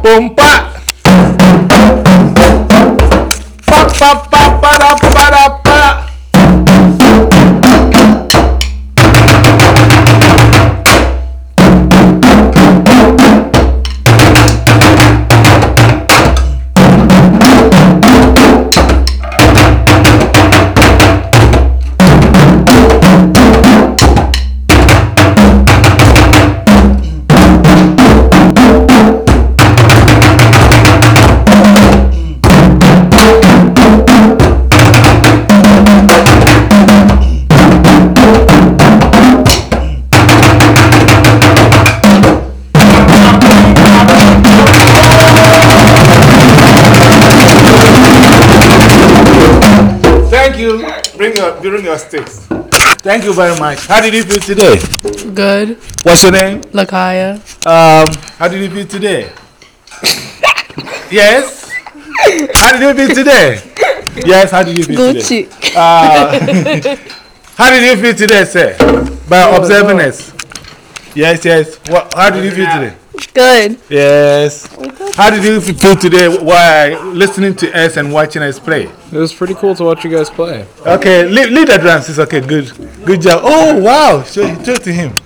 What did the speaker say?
Pompa. Pa pa pa pa da pa da pa. Thank you. Bring your sticks. Thank you very much. How did you feel today? Good. What's your name? Lakaya. How did you feel today? Yes. How did you feel today? Yes. How did you feel today? How did you feel today, sir? By observing us. Yes. How did you feel today? Good. Yes. How did you feel today while listening to us and watching us play? It was pretty cool to watch you guys play. Okay, lead the drums. It's okay. Good job. Oh, wow. Show it to him.